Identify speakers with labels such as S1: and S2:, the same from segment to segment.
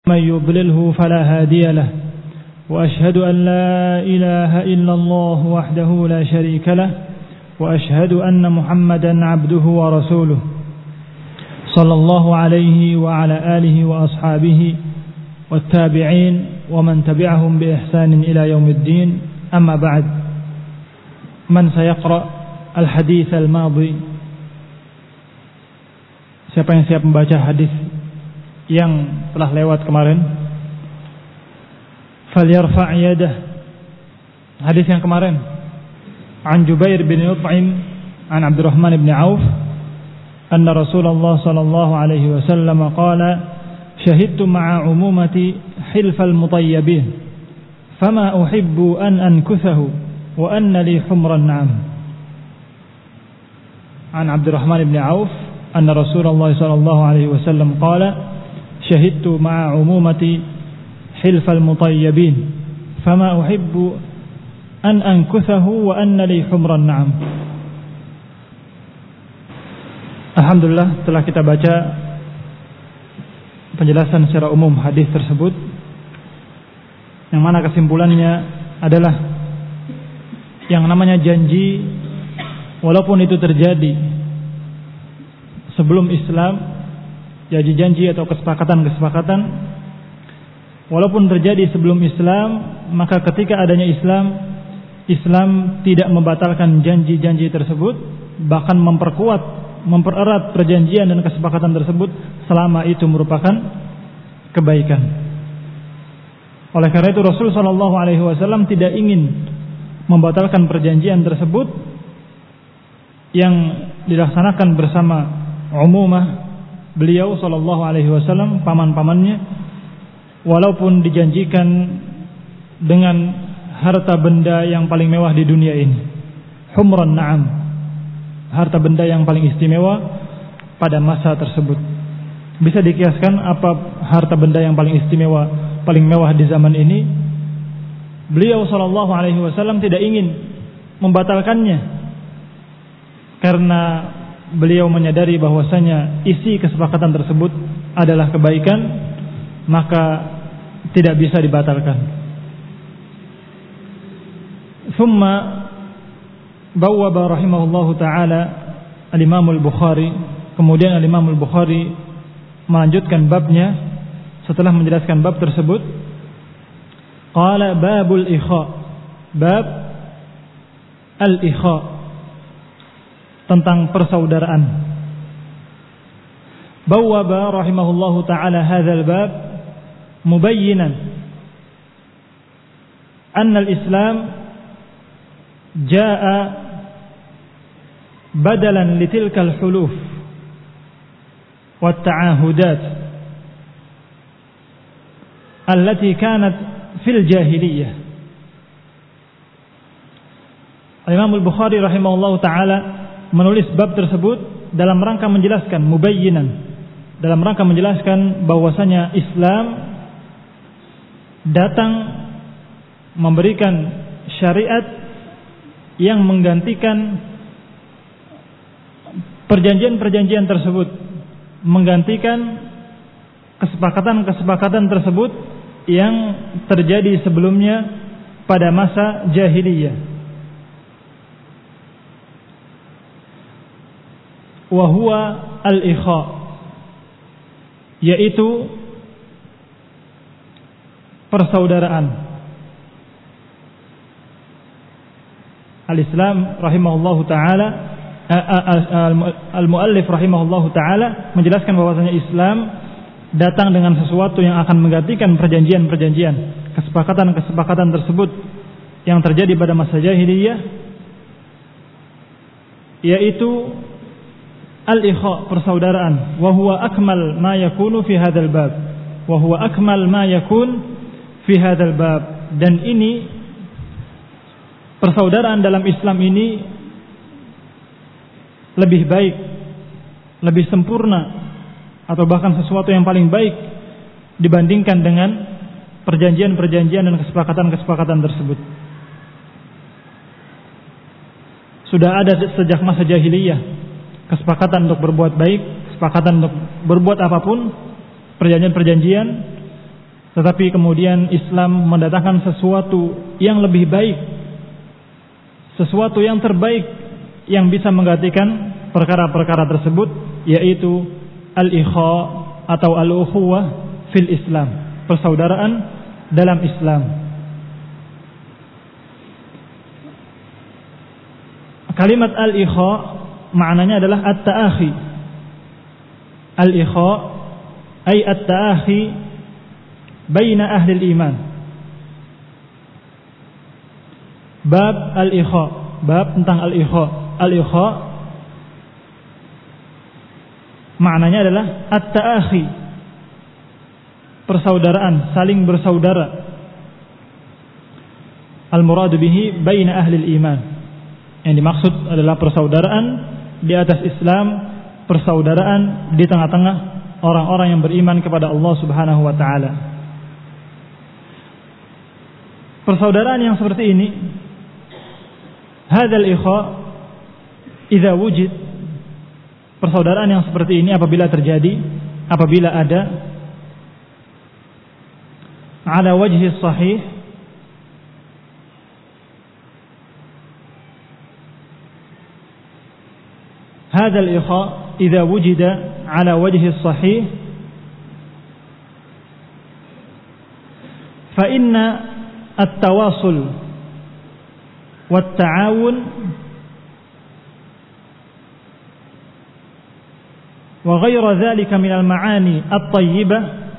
S1: من يضلله فلا هادي له وأشهد أن لا إله إلا الله وحده لا شريك له وأشهد أن محمدا عبده ورسوله صلى الله عليه وعلى آله وأصحابه والتابعين ومن تبعهم بإحسان إلى يوم الدين. أما بعد، من سيقرأ الحديث الماضي؟ Siapa yang siap membaca hadis yang telah lewat kemarin? Falyarfa' yadah. Hadis yang kemarin, an Jubair bin Mut'im an Abdurrahman bin Auf anna Rasulullah sallallahu alaihi wasallam qala syahidtu ma'a umumati hilfal mutayyibin fama uhibbu an ankuthahu wa anna li humran na'am. An Abdurrahman bin Auf anna Rasulullah sallallahu alaihi wasallam qala syahidtu ma'a umumati hilfal mutayyibin fama uhibbu an ankuthahu wa anna li humran na'am. Alhamdulillah, telah kita baca penjelasan secara umum hadis tersebut, yang mana kesimpulannya adalah yang namanya janji, walaupun itu terjadi sebelum Islam, janji-janji atau kesepakatan-kesepakatan, walaupun terjadi sebelum Islam, maka ketika adanya Islam tidak membatalkan janji-janji tersebut, bahkan mempererat perjanjian dan kesepakatan tersebut selama itu merupakan kebaikan. Oleh karena itu Rasul sallallahu alaihi wasallam tidak ingin membatalkan perjanjian tersebut yang dilaksanakan bersama umumah beliau sallallahu alaihi wasallam, paman-pamannya, walaupun dijanjikan dengan harta benda yang paling mewah di dunia ini, humran na'am, harta benda yang paling istimewa pada masa tersebut. Bisa dikiaskan apa harta benda yang paling istimewa, paling mewah di zaman ini? Beliau sallallahu alaihi wasallam tidak ingin membatalkannya, karena beliau menyadari bahwasanya isi kesepakatan tersebut adalah kebaikan, maka tidak bisa dibatalkan. Thumma bawwaba rahimahullahu ta'ala al-Imam al-Bukhari, kemudian al-Imam al-Bukhari melanjutkan babnya setelah menjelaskan bab tersebut. Qala babul ikha, bab al-ikha, tentang persaudaraan. Bawwaba rahimahullahu ta'ala hadzal bab mubayyinan anna al-Islam jaa badalan litilka al-huluf wat-ta'ahudat allati kanat fil jahiliyah. Imam al-Bukhari rahimahullahu ta'ala menulis bab tersebut dalam rangka menjelaskan, mubayyinan, dalam rangka menjelaskan bahwasanya Islam datang memberikan syariat yang menggantikan perjanjian-perjanjian tersebut, menggantikan kesepakatan-kesepakatan tersebut yang terjadi sebelumnya pada masa jahiliyah. Wa huwa al-ikha, yaitu persaudaraan. Al-Islam rahimahullahu ta'ala, al-muallif rahimahullahu ta'ala menjelaskan bahwasanya Islam datang dengan sesuatu yang akan menggantikan perjanjian-perjanjian, kesepakatan-kesepakatan tersebut yang terjadi pada masa jahiliyah, yaitu al-ikha, persaudaraan. Wa huwa akmal ma yakunu fi hadzal bab, wa huwa akmal ma yakun fi hadzal bab, dan ini persaudaraan dalam Islam ini lebih baik, lebih sempurna, atau bahkan sesuatu yang paling baik dibandingkan dengan perjanjian-perjanjian dan kesepakatan-kesepakatan tersebut. Sudah ada sejak masa jahiliyah kesepakatan untuk berbuat baik, kesepakatan untuk berbuat apapun, perjanjian-perjanjian tetapi kemudian Islam mendatangkan sesuatu yang lebih baik, sesuatu yang terbaik yang bisa menggantikan perkara-perkara tersebut, yaitu al-ikha atau al-ukhuwah fil Islam, persaudaraan dalam Islam. Kalimat al-ikha maknanya adalah at-ta'akhi. Al-ikha ay at-ta'akhi baina ahli al-iman. Bab al-ikha, bab tentang al-ikha. Al-ikha maknanya adalah at-ta'akhi, persaudaraan, saling bersaudara. Al-muradu bihi baina ahli al-iman. Yang dimaksud adalah persaudaraan di atas Islam, persaudaraan di tengah-tengah orang-orang yang beriman kepada Allah Subhanahu wa taala. Persaudaraan yang seperti ini, hadzal ikha idza wujid, persaudaraan yang seperti ini apabila terjadi, apabila ada, ala wajhi sahih, hadzal ikha idza wujida ala wajhi sahih fa inna at-tawasul wat-ta'awun wa ghayra dhalika min al-ma'ani at-tayyibah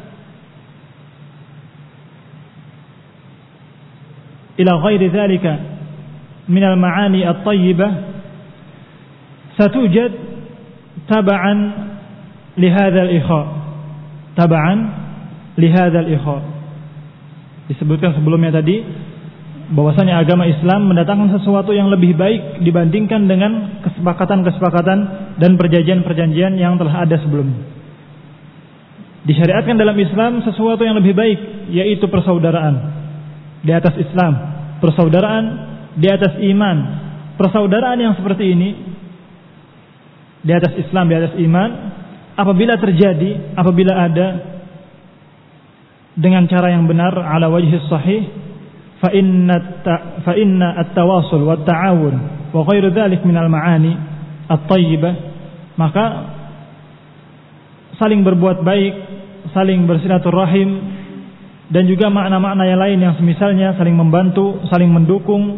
S1: ila ghayri dhalika min al-ma'ani at-tayyibah satujad tab'an li hadzal ikha, tab'an li hadzal ikha. Disebutkan sebelumnya tadi bahwasanya agama Islam mendatangkan sesuatu yang lebih baik dibandingkan dengan kesepakatan-kesepakatan dan perjanjian-perjanjian yang telah ada sebelumnya. Disyariatkan dalam Islam sesuatu yang lebih baik, yaitu persaudaraan di atas Islam, persaudaraan di atas iman. Persaudaraan yang seperti ini di atas Islam, di atas iman, apabila terjadi, apabila ada dengan cara yang benar, ala wajhi sahih, fa inna at-tawasul wa at-ta'awun wa ghairu dzalik min al-ma'ani at-thayyibah, maka saling berbuat baik, saling bersilaturahim, dan juga makna-makna yang lain yang semisalnya, saling membantu, saling mendukung,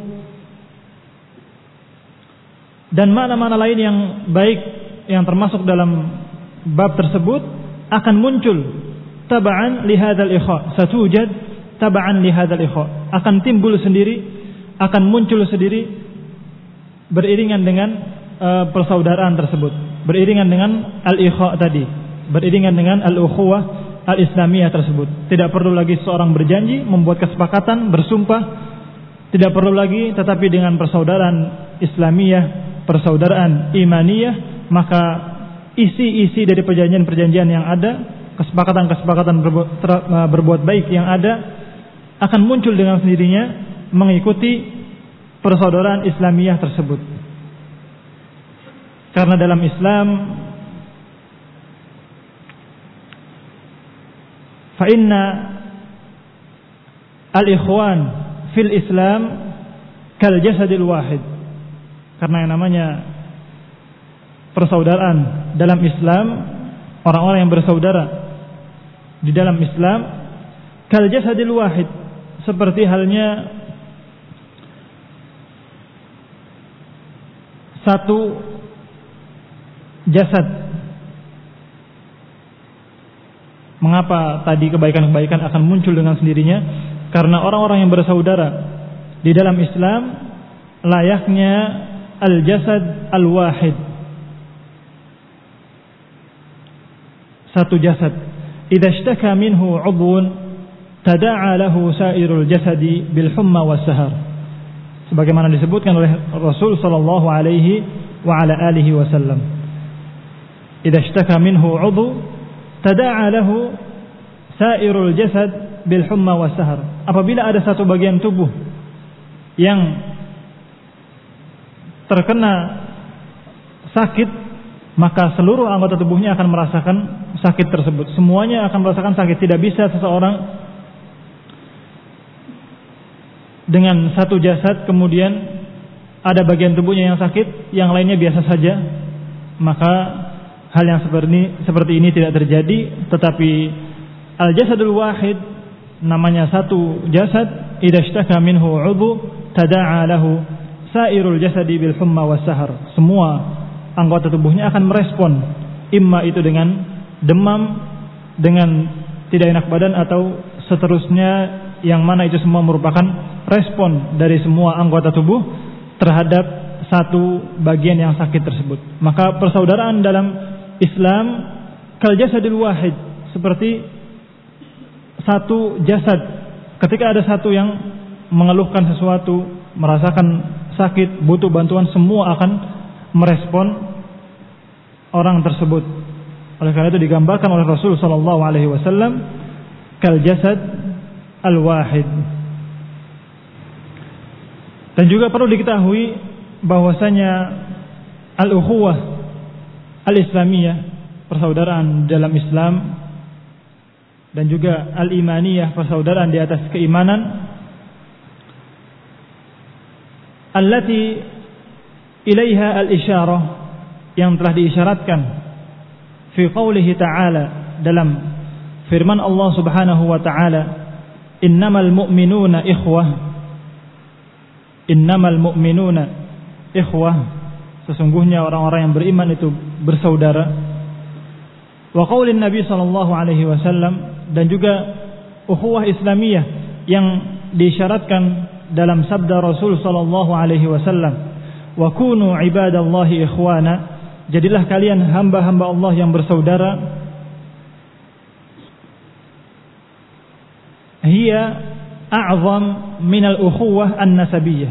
S1: dan makna-makna lain yang baik yang termasuk dalam bab tersebut akan muncul tab'an li hadzal ikha, satujad tab'an li hadzal ikha, akan timbul sendiri, akan muncul sendiri beriringan dengan persaudaraan tersebut, beriringan dengan al-ikha tadi, beriringan dengan al-ukhuwah al-islamiyah tersebut. Tidak perlu lagi seorang berjanji, membuat kesepakatan, bersumpah, tidak perlu lagi, tetapi dengan persaudaraan islamiyah, persaudaraan imaniyah, maka isi-isi dari perjanjian-perjanjian yang ada, kesepakatan-kesepakatan berbuat baik yang ada akan muncul dengan sendirinya mengikuti persaudaraan Islamiyah tersebut. Karena dalam Islam, fa inna al-ikhwan fil Islam kal jasadil wahid. Karena yang namanya persaudaraan dalam Islam, orang-orang yang bersaudara di dalam Islam, kal jasadil wahid, seperti halnya satu jasad. Mengapa tadi kebaikan-kebaikan akan muncul dengan sendirinya? Karena orang-orang yang bersaudara di dalam Islam layaknya al-jasad al-wahid, satu jasad. Idza ishtaka minhu 'udwun tada'a lahu sa'irul jasadi bil humma was sahar. Sebagaimana disebutkan oleh Rasul sallallahu alaihi wa ala alihi wasallam. Idza ishtaka minhu 'udwu tada'a lahu sa'irul jasad bil humma was sahar. Apabila ada satu bagian tubuh yang terkena sakit, maka seluruh anggota tubuhnya akan merasakan sakit tersebut. Semuanya akan merasakan sakit. Tidak bisa seseorang dengan satu jasad kemudian ada bagian tubuhnya yang sakit, yang lainnya biasa saja, maka hal yang seperti ini tidak terjadi. Tetapi al-jasadul wahid, namanya satu jasad, idza ishtaka minhu 'udhu tada'a lahu sairul jasadi bil humma was sahar. Semua anggota tubuhnya akan merespon, imma itu dengan demam, dengan tidak enak badan, atau seterusnya, yang mana itu semua merupakan respon dari semua anggota tubuh terhadap satu bagian yang sakit tersebut. Maka persaudaraan dalam Islam kal jasadil wahid, seperti satu jasad. Ketika ada satu yang mengeluhkan sesuatu, merasakan sakit, butuh bantuan, semua akan merespon orang tersebut. Oleh karena itu digambarkan oleh Rasul sallallahu alaihi wasallam kal jasad al-wahid. Dan juga perlu diketahui bahwasanya al-ukhuwah al-islamiyah, persaudaraan dalam Islam, dan juga al-imaniyah, persaudaraan di atas keimanan, allati ilaiha al-isyarah, yang telah diisyaratkan fi qawlihi ta'ala, dalam firman Allah subhanahu wa ta'ala, innamal mu'minuna ikhwah. Innamal mu'minuna ikhwah, sesungguhnya orang-orang yang beriman itu bersaudara. Wa qaulin Nabi sallallahu alaihi wasallam, dan juga ukhuwah Islamiyah yang diisyaratkan dalam sabda Rasul sallallahu alaihi wasallam, wa kunu ibadallahi ikhwana, jadilah kalian hamba-hamba Allah yang bersaudara. Hiya a'zam minal ukhuwah an-nasabiyyah.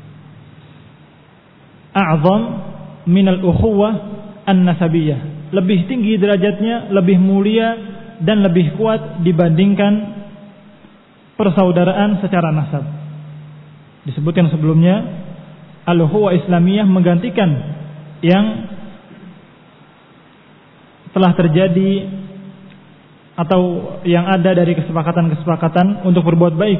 S1: A'zam minal ukhuwah an-nasabiyyah, lebih tinggi derajatnya, lebih mulia dan lebih kuat dibandingkan persaudaraan secara nasab. Disebutkan sebelumnya, al-ukhuwah Islamiyah menggantikan yang telah terjadi atau yang ada dari kesepakatan-kesepakatan untuk berbuat baik.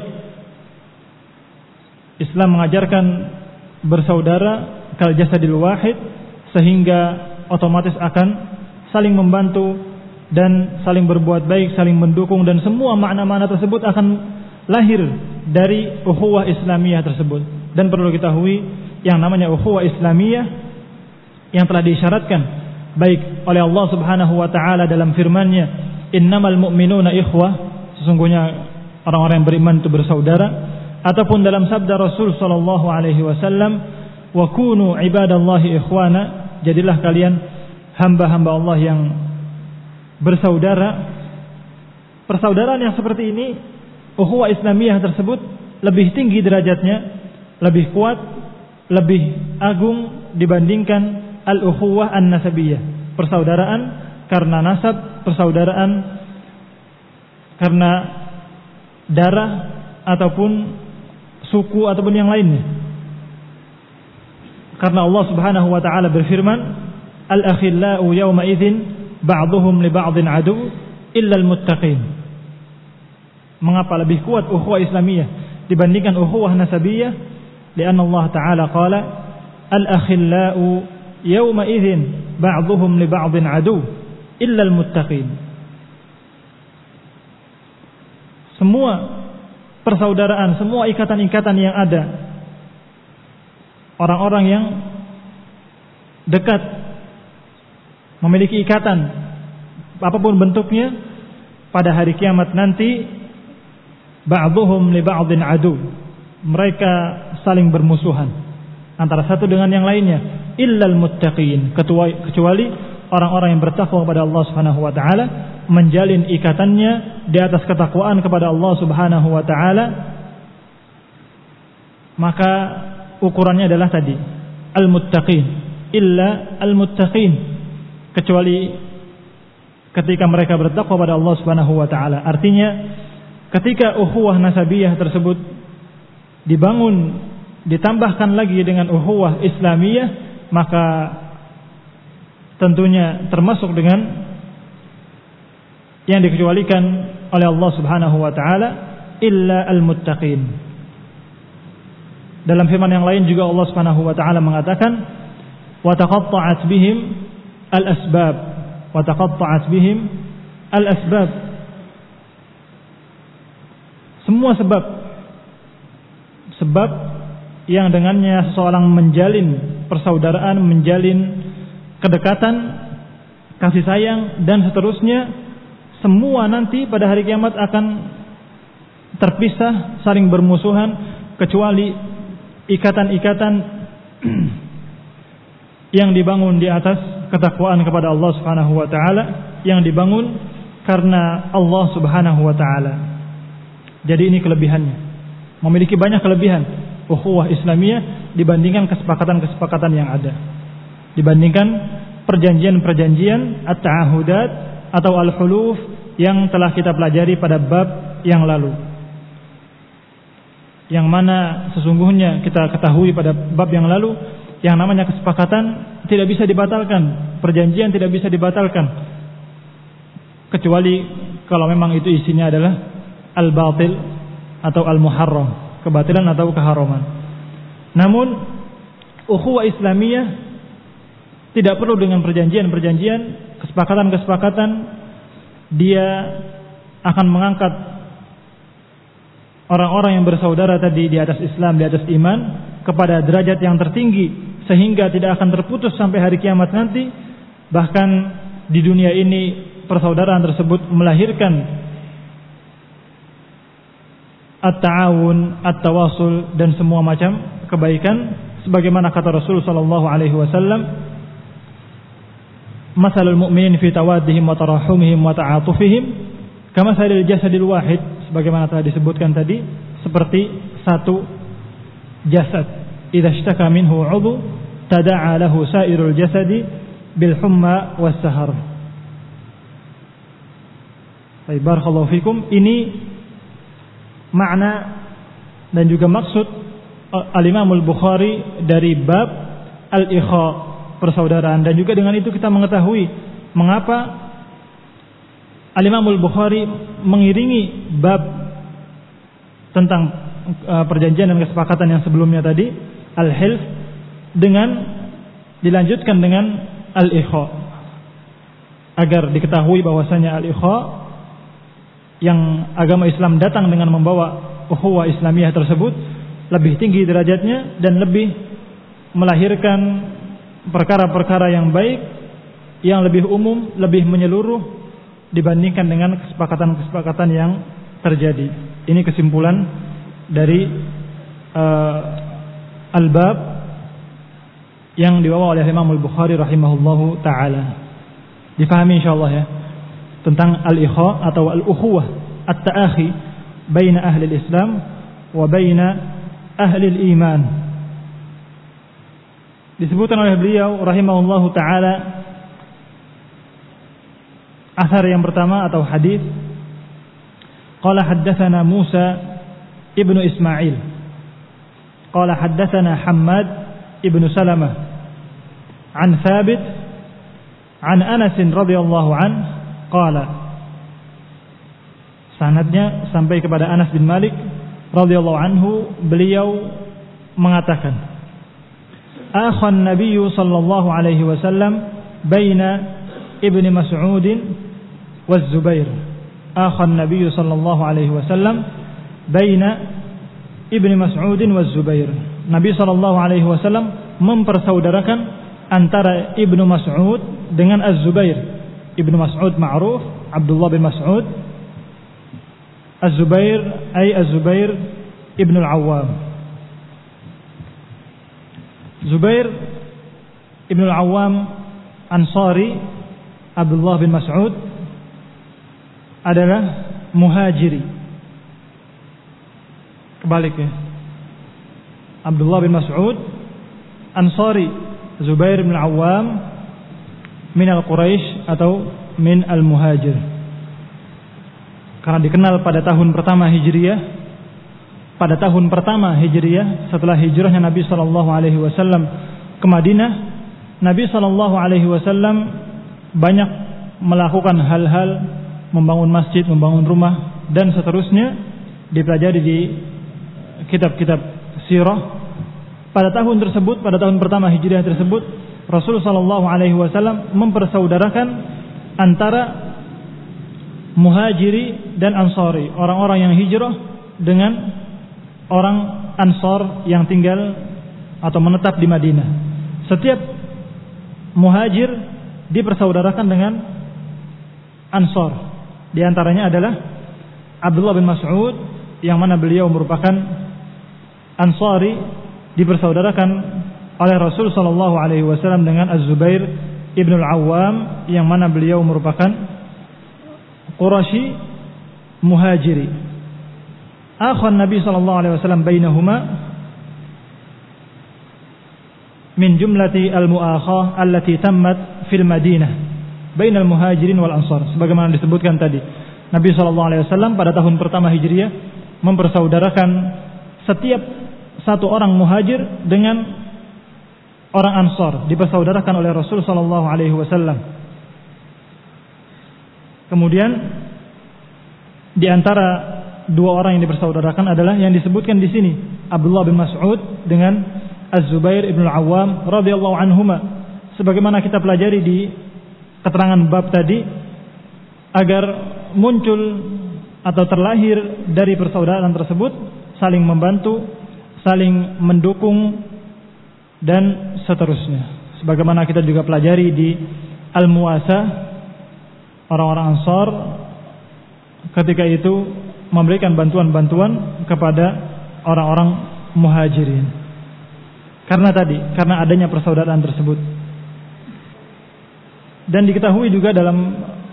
S1: Islam mengajarkan bersaudara kal jasadil wahid, sehingga otomatis akan saling membantu dan saling berbuat baik, saling mendukung, dan semua makna-makna tersebut akan lahir dari ukhuwah Islamiyah tersebut. Dan perlu diketahui, yang namanya ukhuwah Islamiyah yang telah diisyaratkan baik oleh Allah Subhanahu wa taala dalam firman-Nya, innamal mu'minuna ikhwah, sesungguhnya orang-orang yang beriman itu bersaudara, ataupun dalam sabda Rasul sallallahu alaihi wasallam, wa kunu ibadallahi ikhwana, jadilah kalian hamba-hamba Allah yang bersaudara. Persaudaraan yang seperti ini, ukhuwah Islamiyah tersebut lebih tinggi derajatnya, lebih kuat, lebih agung dibandingkan al-ukhuwah an-nasabiyyah, persaudaraan karena nasab, persaudaraan karena darah ataupun suku ataupun yang lainnya. Karena Allah Subhanahu wa taala berfirman, al-akhillau yawma idzin ba'dhuhum li ba'dhin adu illa al-muttaqin. Mengapa lebih kuat ukhuwah Islamiyah dibandingkan ukhuwah nasabiyah? Karena Allah taala qala al-akhillau yawma idzin ba'dhuhum li ba'dhin adu illal muttaqin. Semua persaudaraan, semua ikatan-ikatan yang ada, orang-orang yang dekat memiliki ikatan apapun bentuknya, pada hari kiamat nanti ba'dhuhum li ba'dhin adu, mereka saling bermusuhan antara satu dengan yang lainnya, illal muttaqin, kecuali orang-orang yang bertakwa kepada Allah Subhanahu wa taala, menjalin ikatannya di atas ketakwaan kepada Allah Subhanahu wa taala. Maka ukurannya adalah tadi, al-muttaqin, illa al-muttaqin, kecuali ketika mereka bertakwa kepada Allah Subhanahu wa taala. Artinya, ketika ukhuwah nasabiyah tersebut dibangun, ditambahkan lagi dengan ukhuwah Islamiyah, maka tentunya termasuk dengan yang dikecualikan oleh Allah Subhanahu wa taala, illa al-muttaqin. Dalam firman yang lain juga Allah Subhanahu wa taala mengatakan wa taqatta'at bihim al-asbab wa taqatta'at bihim al-asbab. Semua sebab yang dengannya seseorang menjalin persaudaraan, menjalin kedekatan, kasih sayang dan seterusnya, semua nanti pada hari kiamat akan terpisah, saling bermusuhan, kecuali ikatan-ikatan yang dibangun di atas ketakwaan kepada Allah Subhanahu wa taala, yang dibangun karena Allah Subhanahu wa taala. Jadi ini kelebihannya. Memiliki banyak kelebihan ukhuwah Islamiyah dibandingkan kesepakatan-kesepakatan yang ada. Dibandingkan perjanjian-perjanjian at-ta'ahudat atau al-huluf yang telah kita pelajari pada bab yang lalu. Yang mana sesungguhnya kita ketahui pada bab yang lalu, yang namanya kesepakatan tidak bisa dibatalkan, perjanjian tidak bisa dibatalkan, kecuali kalau memang itu isinya adalah al-batil atau al-muharram, kebatilan atau keharaman. Namun ukhuwah Islamiyah tidak perlu dengan perjanjian-perjanjian, kesepakatan-kesepakatan. Dia akan mengangkat orang-orang yang bersaudara tadi di atas Islam, di atas iman, kepada derajat yang tertinggi, sehingga tidak akan terputus sampai hari kiamat nanti. Bahkan di dunia ini persaudaraan tersebut melahirkan at-ta'awun, at-tawasul dan semua macam kebaikan, sebagaimana kata Rasul sallallahu alaihi wasallam, masalul mu'minin fi tawaddihim wa tarahumihim wa ta'atufihim kamatsalil jasadil wahid, sebagaimana telah disebutkan tadi, seperti satu jasad. Idza ishtaka minhu 'udhu tada'a lahu sa'irul jasadi bil humma was sahar. Baik, barakallahu fikum. Ini makna dan juga maksud Al-Imam Al-Bukhari dari bab al-ikha, persaudaraan. Dan juga dengan itu kita mengetahui mengapa Al-Imam Al-Bukhari mengiringi bab tentang perjanjian dan kesepakatan yang sebelumnya tadi, al-hilf, dengan dilanjutkan dengan al-ikha, agar diketahui bahwasanya al-ikha yang agama Islam datang dengan membawa ukhuwah Islamiyah tersebut lebih tinggi derajatnya dan lebih melahirkan perkara-perkara yang baik, yang lebih umum, lebih menyeluruh dibandingkan dengan kesepakatan-kesepakatan yang terjadi. Ini kesimpulan dari al-bab yang dibawa oleh Imam Al-Bukhari rahimahullahu ta'ala. Difahami insyaallah ya, tentang al-ikha atau al-ukhuwah, at-ta'akhi baina ahli al-Islam wa baina ahli al-iman. Disebutkan oleh beliau rahimahullahu ta'ala asar yang pertama atau hadis, qala haddatsana Musa ibnu Ismail qala haddatsana Hammad ibnu Salamah an Thabit an Anas radhiyallahu an qala, sanadnya sampai kepada Anas bin Malik radhiyallahu anhu, beliau mengatakan, akhan Nabi sallallahu alaihi wasallam baina Ibnu Mas'ud wa Zubair. Akhan Nabi sallallahu alaihi wasallam baina Ibnu Mas'ud wa Zubair. Nabi sallallahu alaihi wasallam mempersaudarakan antara Ibnu Mas'ud dengan Az-Zubair. Ibnu Mas'ud ma'ruf, Abdullah bin Mas'ud. Az-Zubair ay Az-Zubair Ibnu Al-Awwam. Zubair Ibnu Al-Awwam Ansari, Abdullah bin Mas'ud adalah muhajiri. Kebalik ya. Abdullah bin Mas'ud Ansari, Zubair bin Al-Awwam min al-Quraisy atau min al-Muhajir. Karena dikenal pada tahun pertama Hijriyah, pada tahun pertama Hijriyah setelah hijrahnya Nabi sallallahu alaihi wasallam ke Madinah, Nabi sallallahu alaihi wasallam banyak melakukan hal-hal, membangun masjid, membangun rumah dan seterusnya, dipelajari di kitab-kitab sirah pada tahun tersebut, pada tahun pertama Hijriah tersebut, Rasul sallallahu alaihi wasallam mempersaudarakan antara Muhajiri dan Ansari, orang-orang yang hijrah dengan orang Ansar yang tinggal atau menetap di Madinah. Setiap Muhajir dipersaudarakan dengan Ansar. Di antaranya adalah Abdullah bin Mas'ud yang mana beliau merupakan Ansari, dipersaudarakan oleh Rasul sallallahu alaihi wasallam dengan Az-Zubair ibn al-Awwam yang mana beliau merupakan Quraisy Muhajiri. Akhan Nabi sallallahu alaihi wasallam bainahuma min jumlati al-mu'akhah allati tammat fil Madinah bainal Muhajirin wal Ansar. Sebagaimana disebutkan tadi, Nabi sallallahu alaihi wasallam pada tahun pertama Hijriah mempersaudarakan setiap satu orang Muhajir dengan orang Ansar, dipersaudarakan oleh Rasul sallallahu alaihi wasallam. Kemudian di antara dua orang yang dipersaudarakan adalah yang disebutkan di sini, Abdullah bin Mas'ud dengan Az-Zubair ibn al-Awwam radhiyallahu anhuma. Sebagaimana kita pelajari di keterangan bab tadi, agar muncul atau terlahir dari persaudaraan tersebut saling membantu, saling mendukung dan seterusnya. Sebagaimana kita juga pelajari di Al-Muwasah, orang-orang Ansar ketika itu memberikan bantuan-bantuan kepada orang-orang Muhajirin. Karena adanya persaudaraan tersebut. Dan diketahui juga dalam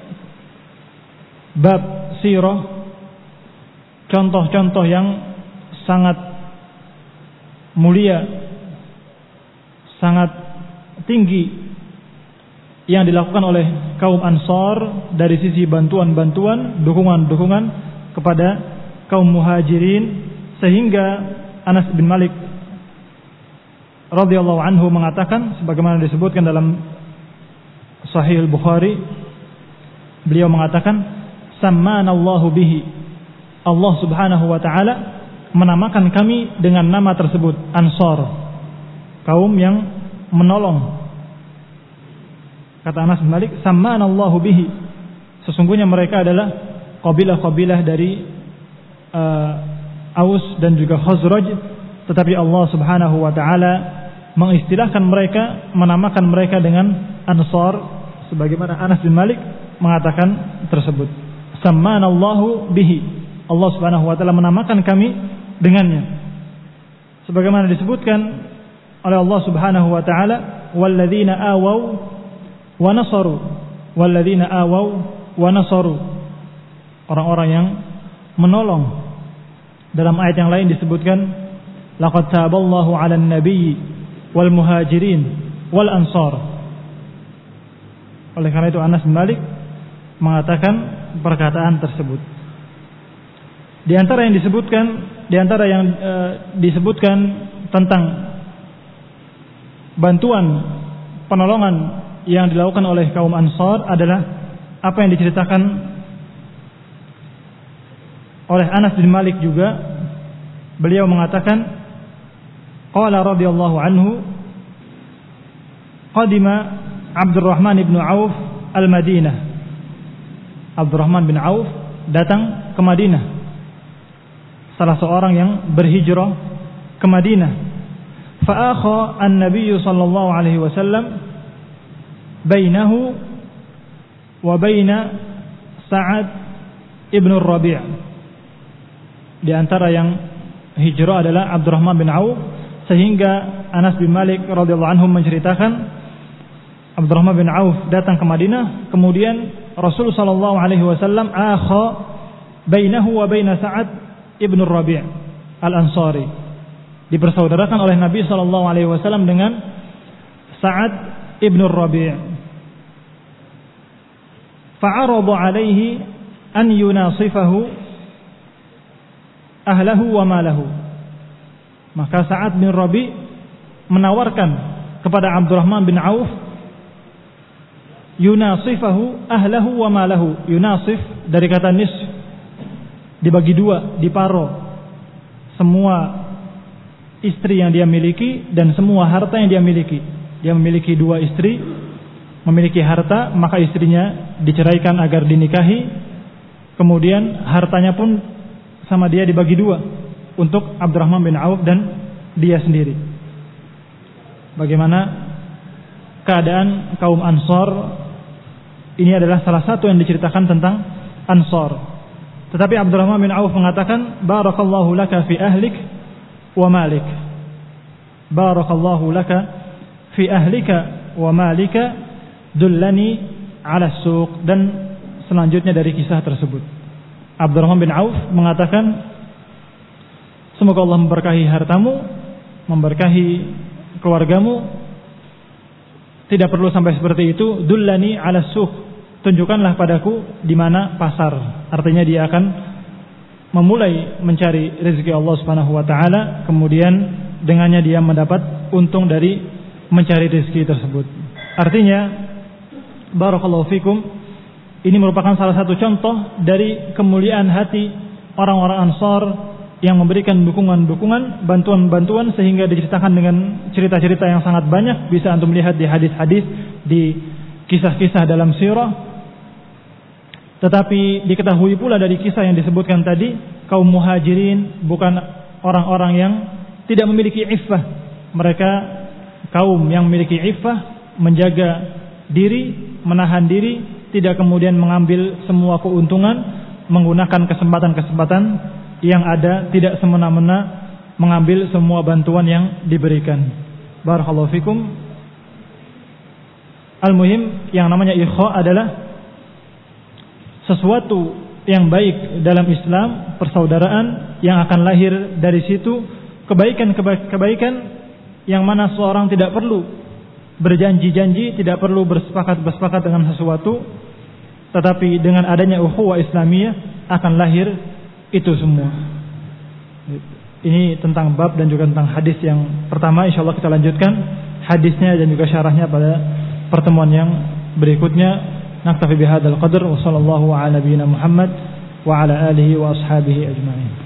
S1: bab sirah contoh-contoh yang sangat mulia, sangat tinggi yang dilakukan oleh kaum Ansar dari sisi bantuan-bantuan, dukungan-dukungan kepada kaum Muhajirin, sehingga Anas bin Malik radhiyallahu anhu mengatakan, sebagaimana disebutkan dalam Sahih Al-Bukhari, beliau mengatakan, "Sammanallahu bihi." Allah Subhanahu wa taala menamakan kami dengan nama tersebut, Ansar, kaum yang menolong. Kata Anas bin Malik, "Sammanallahu bihi." Sesungguhnya mereka adalah kabilah-kabilah dari Aus dan juga Khazraj, tetapi Allah Subhanahu wa taala mengistilahkan mereka, menamakan mereka dengan Ansar, sebagaimana Anas bin Malik mengatakan tersebut. Sammanallahu bihi. Allah Subhanahu wa taala menamakan kami dengannya. Sebagaimana disebutkan oleh Allah Subhanahu wa taala, walladzina awaw wa nasaru. Walladzina awaw wa nasaru. Orang-orang yang menolong. Dalam ayat yang lain disebutkan, laqad taballahu 'alan nabiyyi wal muhajirin wal ansar. Oleh karena itu Anas bin Malik mengatakan perkataan tersebut. Di antara yang disebutkan tentang bantuan penolongan yang dilakukan oleh kaum Ansar adalah apa yang diceritakan oleh Anas bin Malik juga. Beliau mengatakan, qala radhiyallahu anhu, qadima Abdurrahman bin Auf al-Madinah. Abdurrahman bin Auf datang ke Madinah, salah seorang yang berhijrah ke Madinah. Fa'akha an-nabiy sallallahu alaihi wasallam bainahu wa baina Sa'ad ibn Rabi'. Di antara yang hijrah adalah Abdurrahman bin Auf, sehingga Anas bin Malik radhiyallahu anhu menceritakan Abdurrahman bin Auf datang ke Madinah, kemudian Rasul sallallahu alaihi wasallam akha bainahu wa baina Sa'ad ibn Rabi' al-Ansari, dipersaudarakan oleh Nabi sallallahu alaihi wasallam dengan Sa'ad ibn Rabi'. Fa'arada alaihi an yunasifahu ahlahu wa malahu. Maka Sa'ad bin Rabi' menawarkan kepada Abdurrahman bin Auf yunasifahu ahlahu wa malahu. Yunasif dari kata nisf, dibagi dua, diparo semua istri yang dia miliki dan semua harta yang dia miliki. Dia memiliki 2 istri, memiliki harta, maka istrinya diceraikan agar dinikahi. Kemudian hartanya pun sama dia dibagi 2 untuk Abdurrahman bin Auf dan dia sendiri. Bagaimana keadaan kaum Ansor? Ini adalah salah satu yang diceritakan tentang Ansor. Tetapi Abdurrahman bin Auf mengatakan, barakallahu laka fi ahlik wa malik. Barakallahu laka fi ahlika wa malika, dullani ala suq. Dan selanjutnya dari kisah tersebut, Abdurrahman bin Auf mengatakan, semoga Allah memberkahi hartamu, memberkahi keluargamu. Tidak perlu sampai seperti itu. Dullani ala suq, tunjukkanlah padaku di mana pasar. Artinya dia akan memulai mencari rezeki Allah Subhanahu wa taala, kemudian dengannya dia mendapat untung dari mencari rezeki tersebut. Artinya, barakallahu fikum, ini merupakan salah satu contoh dari kemuliaan hati orang-orang Ansar yang memberikan dukungan-dukungan, bantuan-bantuan, sehingga diceritakan dengan cerita-cerita yang sangat banyak. Bisa antum lihat di hadis-hadis, di kisah-kisah dalam sirah. Tetapi diketahui pula dari kisah yang disebutkan tadi, kaum muhajirin bukan orang-orang yang tidak memiliki iffah. Mereka kaum yang memiliki iffah, menjaga diri, menahan diri, tidak kemudian mengambil semua keuntungan, menggunakan kesempatan-kesempatan yang ada, tidak semena-mena mengambil semua bantuan yang diberikan. Barakallahu fikum. Al-muhim, yang namanya ikhwa adalah sesuatu yang baik dalam Islam, persaudaraan yang akan lahir dari situ, kebaikan-kebaikan yang mana seorang tidak perlu berjanji-janji, tidak perlu bersepakat dengan sesuatu, tetapi dengan adanya ukhuwah Islamiyah akan lahir itu semua. Ini tentang bab dan juga tentang hadis yang pertama. Insyaallah kita lanjutkan hadisnya dan juga syarahnya pada pertemuan yang berikutnya. Naktafi bihadzal qadar wa sallallahu ala nabiyyina Muhammad wa ala alihi wa ashabihi ajma'in.